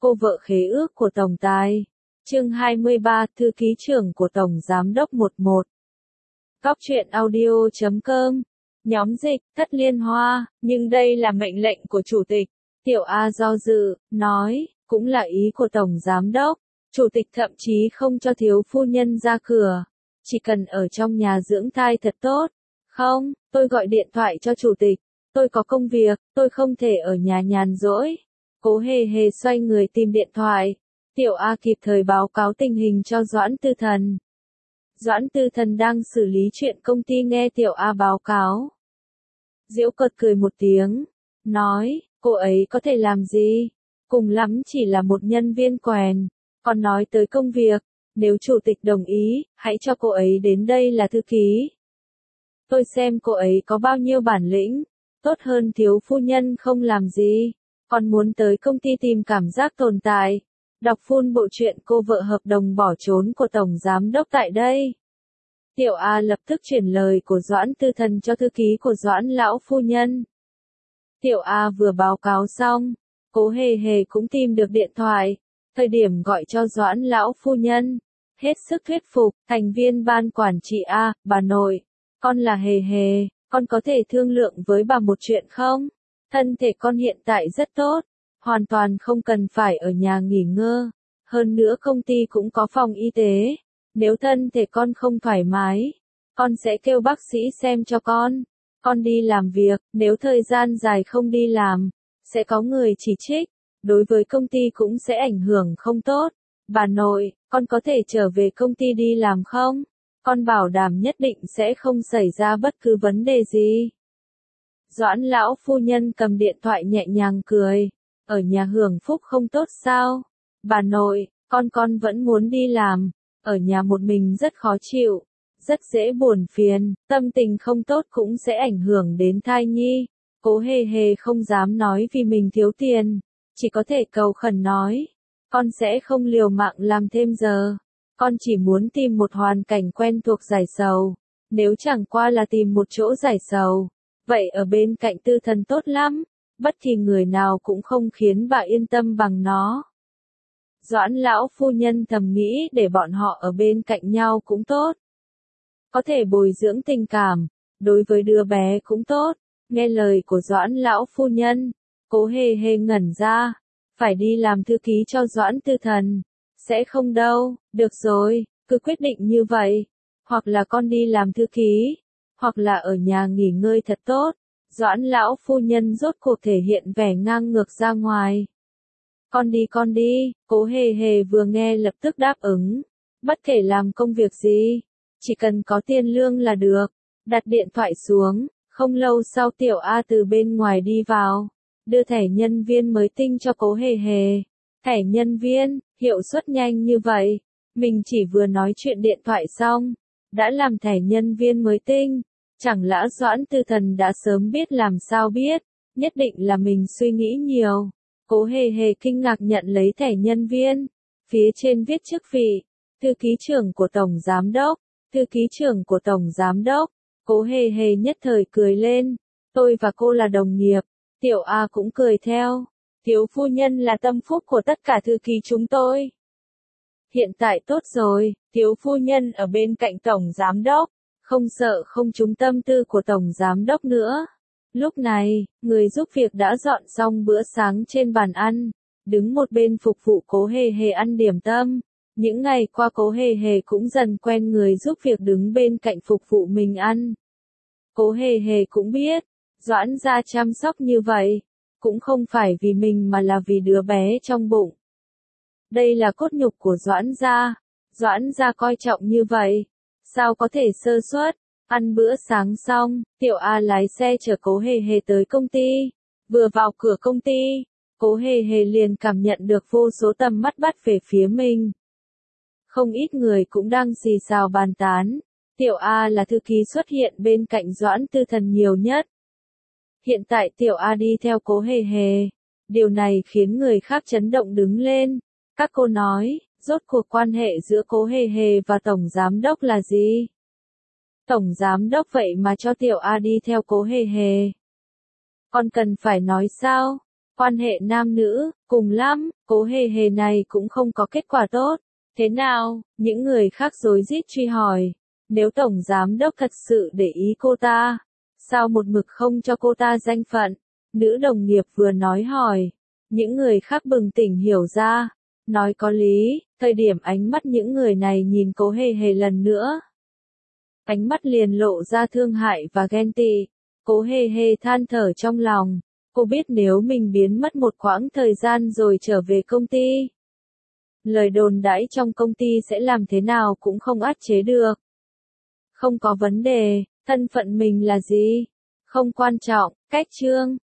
Cô vợ khế ước của Tổng Tài. Chương 23, Thư ký trưởng của Tổng Giám đốc 11. Góc truyện audio.com. Nhóm dịch, Thất Liên Hoa, nhưng đây là mệnh lệnh của Chủ tịch. Tiểu A do dự, nói, cũng là ý của Tổng Giám đốc. Chủ tịch thậm chí không cho thiếu phu nhân ra cửa. Chỉ cần ở trong nhà dưỡng thai thật tốt. Không, tôi gọi điện thoại cho Chủ tịch. Tôi có công việc, tôi không thể ở nhà nhàn rỗi. Cố hề hề xoay người tìm điện thoại. Tiểu A kịp thời báo cáo tình hình cho Doãn Tư Thần. Doãn Tư Thần đang xử lý chuyện công ty nghe Tiểu A báo cáo. Giễu cợt cười một tiếng. Nói, cô ấy có thể làm gì? Cùng lắm chỉ là một nhân viên quèn. Còn nói tới công việc, nếu chủ tịch đồng ý, hãy cho cô ấy đến đây là thư ký. Tôi xem cô ấy có bao nhiêu bản lĩnh. Tốt hơn thiếu phu nhân không làm gì. Còn muốn tới công ty tìm cảm giác tồn tại. Đọc full bộ truyện cô vợ hợp đồng bỏ trốn của Tổng Giám đốc tại đây. Tiểu A lập tức chuyển lời của Doãn Tư Thần cho thư ký của Doãn lão phu nhân. Tiểu A vừa báo cáo xong, Cố hề hề cũng tìm được điện thoại. Thời điểm gọi cho Doãn lão phu nhân. Hết sức thuyết phục, thành viên ban quản trị A, bà nội. Con là hề hề, con có thể thương lượng với bà một chuyện không? Thân thể con hiện tại rất tốt, hoàn toàn không cần phải ở nhà nghỉ ngơi. Hơn nữa công ty cũng có phòng y tế. Nếu thân thể con không thoải mái, con sẽ kêu bác sĩ xem cho con. Con đi làm việc, nếu thời gian dài không đi làm, sẽ có người chỉ trích. Đối với công ty cũng sẽ ảnh hưởng không tốt. Bà nội, con có thể trở về công ty đi làm không? Con bảo đảm nhất định sẽ không xảy ra bất cứ vấn đề gì. Doãn lão phu nhân cầm điện thoại nhẹ nhàng cười. Ở nhà hưởng phúc không tốt sao? Bà nội, con vẫn muốn đi làm. Ở nhà một mình rất khó chịu. Rất dễ buồn phiền, tâm tình không tốt cũng sẽ ảnh hưởng đến thai nhi. Cố hề hề không dám nói vì mình thiếu tiền. Chỉ có thể cầu khẩn nói. Con sẽ không liều mạng làm thêm giờ. Con chỉ muốn tìm một hoàn cảnh quen thuộc giải sầu. Nếu chẳng qua là tìm một chỗ giải sầu. Vậy ở bên cạnh Tư Thần tốt lắm. Bất kỳ người nào cũng không khiến bà yên tâm bằng nó. Doãn lão phu nhân thầm nghĩ để bọn họ ở bên cạnh nhau cũng tốt. Có thể bồi dưỡng tình cảm. Đối với đứa bé cũng tốt. Nghe lời của Doãn lão phu nhân. Cố hề hề ngẩn ra. Phải đi làm thư ký cho Doãn Tư Thần. Sẽ không đâu, được rồi, cứ quyết định như vậy. Hoặc là con đi làm thư ký, hoặc là ở nhà nghỉ ngơi thật tốt. Doãn lão phu nhân rốt cuộc thể hiện vẻ ngang ngược ra ngoài. Con đi, Cố hề hề vừa nghe lập tức đáp ứng. Bất kể làm công việc gì, chỉ cần có tiền lương là được. Đặt điện thoại xuống, không lâu sau Tiểu A từ bên ngoài đi vào. Đưa thẻ nhân viên mới tinh cho Cố hề hề. Thẻ nhân viên, hiệu suất nhanh như vậy. Mình chỉ vừa nói chuyện điện thoại xong. Đã làm thẻ nhân viên mới tinh. Chẳng lẽ Doãn Tư Thần đã sớm biết làm sao biết. Nhất định là mình suy nghĩ nhiều. Cố hề hề kinh ngạc nhận lấy thẻ nhân viên. Phía trên viết chức vị. Thư ký trưởng của Tổng Giám đốc. Thư ký trưởng của Tổng Giám đốc. Cố hề hề nhất thời cười lên. Tôi và cô là đồng nghiệp. Tiểu A cũng cười theo. Thiếu phu nhân là tâm phúc của tất cả thư ký chúng tôi. Hiện tại tốt rồi, thiếu phu nhân ở bên cạnh Tổng Giám đốc. Không sợ không trúng tâm tư của Tổng Giám đốc nữa. Lúc này, người giúp việc đã dọn xong bữa sáng trên bàn ăn. Đứng một bên phục vụ Cố hề hề ăn điểm tâm. Những ngày qua Cố hề hề cũng dần quen người giúp việc đứng bên cạnh phục vụ mình ăn. Cố hề hề cũng biết, Doãn gia chăm sóc như vậy. Cũng không phải vì mình mà là vì đứa bé trong bụng. Đây là cốt nhục của Doãn gia. Doãn gia coi trọng như vậy. Sao có thể sơ suất? Ăn bữa sáng xong, Tiểu A lái xe chở Cố hề hề tới công ty. Vừa vào cửa công ty, Cố hề hề liền cảm nhận được vô số tầm mắt bắt về phía mình. Không ít người cũng đang xì xào bàn tán. Tiểu A là thư ký xuất hiện bên cạnh Doãn Tư Thần nhiều nhất. Hiện tại Tiểu A đi theo Cố hề hề. Điều này khiến người khác chấn động đứng lên. Các cô nói, rốt cuộc quan hệ giữa Cố hề hề và Tổng Giám đốc là gì? Tổng Giám đốc vậy mà cho Tiểu A đi theo Cố hề hề. Con cần phải nói sao? Quan hệ nam nữ, cùng lắm, Cố Hề Hề này cũng không có kết quả tốt. Thế nào? Những người khác rối rít truy hỏi. Nếu tổng giám đốc thật sự để ý cô ta, sao một mực không cho cô ta danh phận? Nữ đồng nghiệp vừa nói hỏi. Những người khác bừng tỉnh hiểu ra. Nói có lý, thời điểm ánh mắt những người này nhìn Cố Hề Hề lần nữa. Ánh mắt liền lộ ra thương hại và ghen tị. Cố Hề Hề than thở trong lòng. Cô biết nếu mình biến mất một quãng thời gian rồi trở về công ty, lời đồn đãi trong công ty sẽ làm thế nào cũng không áp chế được. Không có vấn đề, thân phận mình là gì? Không quan trọng, cách chương.